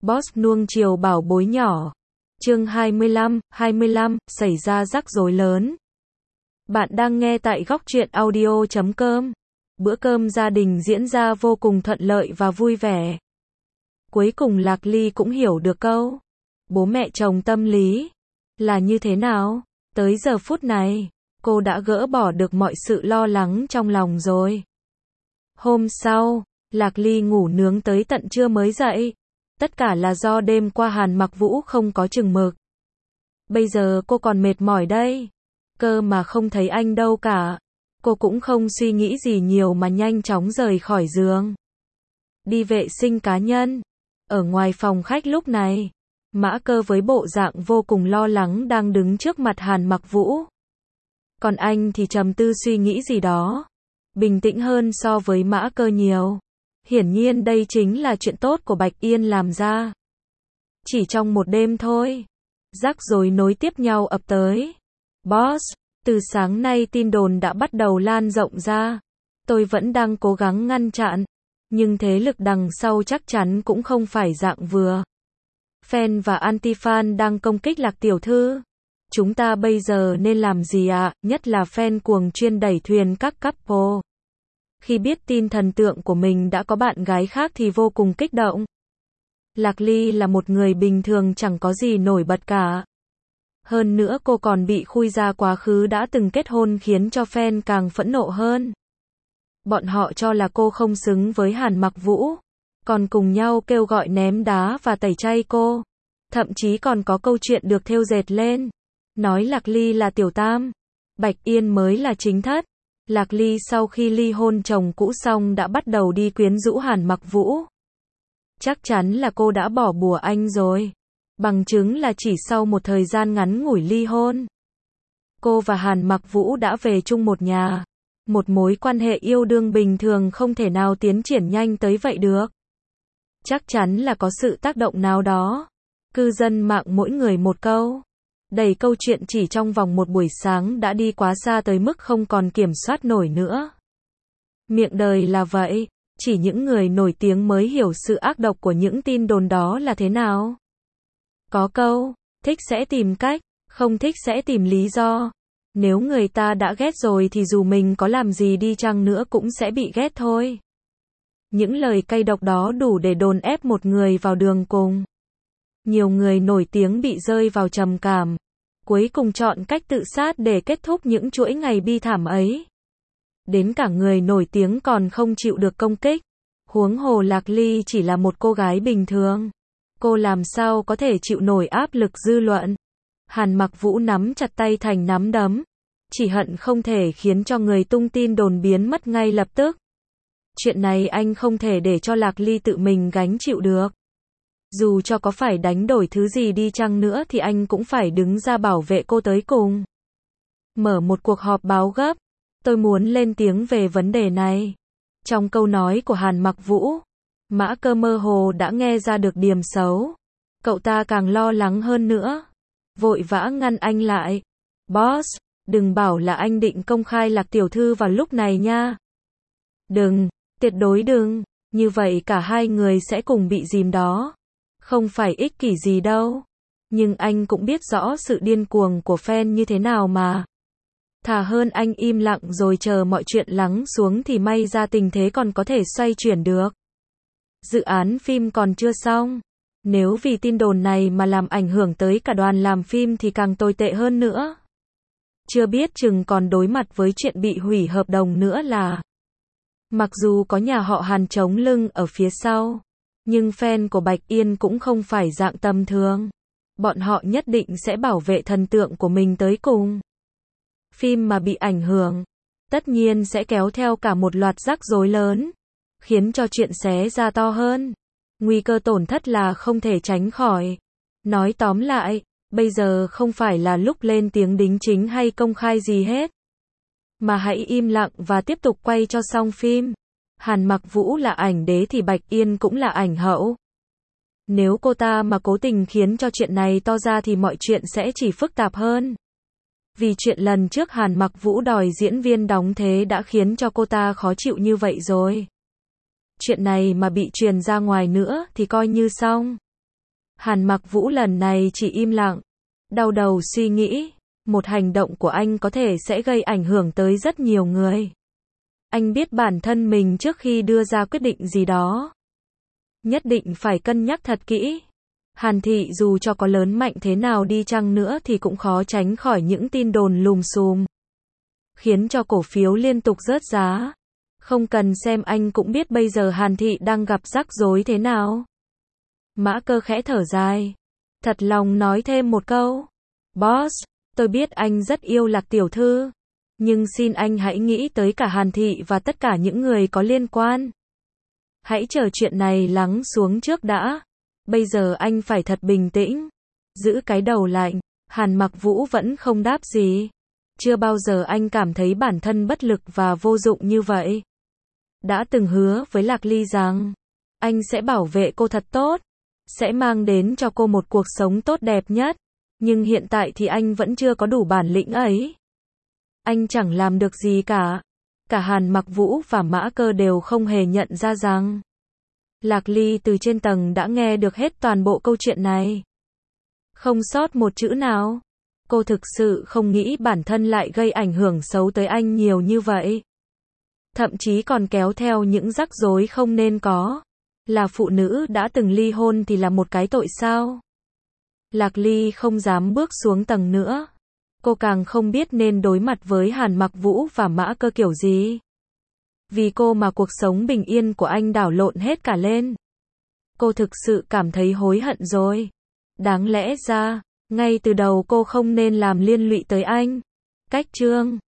Boss nuông chiều bảo bối nhỏ. Chương 25, xảy ra rắc rối lớn. Bạn đang nghe tại góc truyện audio.com. Bữa cơm gia đình diễn ra vô cùng thuận lợi và vui vẻ. Cuối cùng Lạc Ly cũng hiểu được câu bố mẹ chồng tâm lý là như thế nào. Tới giờ phút này, cô đã gỡ bỏ được mọi sự lo lắng trong lòng rồi. Hôm sau, Lạc Ly ngủ nướng tới tận trưa mới dậy. Tất cả là do đêm qua Hàn Mặc Vũ không có chừng mực. Bây giờ cô còn mệt mỏi đây. Cơ mà không thấy anh đâu cả. Cô cũng không suy nghĩ gì nhiều mà nhanh chóng rời khỏi giường. Đi vệ sinh cá nhân. Ở ngoài phòng khách lúc này, Mã Cơ với bộ dạng vô cùng lo lắng đang đứng trước mặt Hàn Mặc Vũ. Còn anh thì trầm tư suy nghĩ gì đó. Bình tĩnh hơn so với Mã Cơ nhiều. Hiển nhiên đây chính là chuyện tốt của Bạch Yên làm ra. Chỉ trong một đêm thôi, rắc rối nối tiếp nhau ập tới. Boss, từ sáng nay tin đồn đã bắt đầu lan rộng ra. Tôi vẫn đang cố gắng ngăn chặn, nhưng thế lực đằng sau chắc chắn cũng không phải dạng vừa. Fan và anti-fan đang công kích Lạc tiểu thư. Chúng ta bây giờ nên làm gì ạ? Nhất là fan cuồng chuyên đẩy thuyền các couple. Khi biết tin thần tượng của mình đã có bạn gái khác thì vô cùng kích động. Lạc Ly là một người bình thường chẳng có gì nổi bật cả. Hơn nữa cô còn bị khui ra quá khứ đã từng kết hôn khiến cho fan càng phẫn nộ hơn. Bọn họ cho là cô không xứng với Hàn Mặc Vũ, còn cùng nhau kêu gọi ném đá và tẩy chay cô. Thậm chí còn có câu chuyện được thêu dệt lên, nói Lạc Ly là tiểu tam, Bạch Yên mới là chính thất. Lạc Ly sau khi ly hôn chồng cũ xong đã bắt đầu đi quyến rũ Hàn Mặc Vũ. Chắc chắn là cô đã bỏ bùa anh rồi. Bằng chứng là chỉ sau một thời gian ngắn ngủi ly hôn, cô và Hàn Mặc Vũ đã về chung một nhà. Một mối quan hệ yêu đương bình thường không thể nào tiến triển nhanh tới vậy được. Chắc chắn là có sự tác động nào đó. Cư dân mạng mỗi người một câu. Đầy câu chuyện chỉ trong vòng một buổi sáng đã đi quá xa tới mức không còn kiểm soát nổi nữa. Miệng đời là vậy, chỉ những người nổi tiếng mới hiểu sự ác độc của những tin đồn đó là thế nào. Có câu, thích sẽ tìm cách, không thích sẽ tìm lý do. Nếu người ta đã ghét rồi thì dù mình có làm gì đi chăng nữa cũng sẽ bị ghét thôi. Những lời cay độc đó đủ để đồn ép một người vào đường cùng. Nhiều người nổi tiếng bị rơi vào trầm cảm, cuối cùng chọn cách tự sát để kết thúc những chuỗi ngày bi thảm ấy. Đến cả người nổi tiếng còn không chịu được công kích. Huống hồ Lạc Ly chỉ là một cô gái bình thường. Cô làm sao có thể chịu nổi áp lực dư luận. Hàn Mặc Vũ nắm chặt tay thành nắm đấm. Chỉ hận không thể khiến cho người tung tin đồn biến mất ngay lập tức. Chuyện này anh không thể để cho Lạc Ly tự mình gánh chịu được. Dù cho có phải đánh đổi thứ gì đi chăng nữa thì anh cũng phải đứng ra bảo vệ cô tới cùng. Mở một cuộc họp báo gấp. Tôi muốn lên tiếng về vấn đề này. Trong câu nói của Hàn Mặc Vũ, Mã Cơ mơ hồ đã nghe ra được điểm xấu. Cậu ta càng lo lắng hơn nữa. Vội vã ngăn anh lại. Boss, đừng bảo là anh định công khai Lạc tiểu thư vào lúc này nha. Đừng, tuyệt đối đừng. Như vậy cả hai người sẽ cùng bị dìm đó. Không phải ích kỷ gì đâu. Nhưng anh cũng biết rõ sự điên cuồng của fan như thế nào mà. Thà hơn anh im lặng rồi chờ mọi chuyện lắng xuống thì may ra tình thế còn có thể xoay chuyển được. Dự án phim còn chưa xong. Nếu vì tin đồn này mà làm ảnh hưởng tới cả đoàn làm phim thì càng tồi tệ hơn nữa. Chưa biết chừng còn đối mặt với chuyện bị hủy hợp đồng nữa là. Mặc dù có nhà họ Hàn chống lưng ở phía sau, nhưng fan của Bạch Yên cũng không phải dạng tầm thường. Bọn họ nhất định sẽ bảo vệ thần tượng của mình tới cùng. Phim mà bị ảnh hưởng, tất nhiên sẽ kéo theo cả một loạt rắc rối lớn, khiến cho chuyện xé ra to hơn. Nguy cơ tổn thất là không thể tránh khỏi. Nói tóm lại, bây giờ không phải là lúc lên tiếng đính chính hay công khai gì hết. Mà hãy im lặng và tiếp tục quay cho xong phim. Hàn Mặc Vũ là ảnh đế thì Bạch Yên cũng là ảnh hậu. Nếu cô ta mà cố tình khiến cho chuyện này to ra thì mọi chuyện sẽ chỉ phức tạp hơn. Vì chuyện lần trước Hàn Mặc Vũ đòi diễn viên đóng thế đã khiến cho cô ta khó chịu như vậy rồi. Chuyện này mà bị truyền ra ngoài nữa thì coi như xong. Hàn Mặc Vũ lần này chỉ im lặng, đau đầu suy nghĩ, một hành động của anh có thể sẽ gây ảnh hưởng tới rất nhiều người. Anh biết bản thân mình trước khi đưa ra quyết định gì đó, nhất định phải cân nhắc thật kỹ. Hàn Thị dù cho có lớn mạnh thế nào đi chăng nữa thì cũng khó tránh khỏi những tin đồn lùm xùm, khiến cho cổ phiếu liên tục rớt giá. Không cần xem anh cũng biết bây giờ Hàn Thị đang gặp rắc rối thế nào. Mã Cơ khẽ thở dài, thật lòng nói thêm một câu. Boss, tôi biết anh rất yêu Lạc tiểu thư, nhưng xin anh hãy nghĩ tới cả Hàn Thị và tất cả những người có liên quan. Hãy chờ chuyện này lắng xuống trước đã. Bây giờ anh phải thật bình tĩnh, giữ cái đầu lạnh. Hàn Mặc Vũ vẫn không đáp gì. Chưa bao giờ anh cảm thấy bản thân bất lực và vô dụng như vậy. Đã từng hứa với Lạc Ly rằng anh sẽ bảo vệ cô thật tốt, sẽ mang đến cho cô một cuộc sống tốt đẹp nhất. Nhưng hiện tại thì anh vẫn chưa có đủ bản lĩnh ấy. Anh chẳng làm được gì cả. Cả Hàn Mặc Vũ và Mã Cơ đều không hề nhận ra rằng Lạc Ly từ trên tầng đã nghe được hết toàn bộ câu chuyện này. Không sót một chữ nào. Cô thực sự không nghĩ bản thân lại gây ảnh hưởng xấu tới anh nhiều như vậy. Thậm chí còn kéo theo những rắc rối không nên có. Là phụ nữ đã từng ly hôn thì là một cái tội sao? Lạc Ly không dám bước xuống tầng nữa. Cô càng không biết nên đối mặt với Hàn Mặc Vũ và Mã Cơ kiểu gì. Vì cô mà cuộc sống bình yên của anh đảo lộn hết cả lên. Cô thực sự cảm thấy hối hận rồi. Đáng lẽ ra, ngay từ đầu cô không nên làm liên lụy tới anh. Cách chương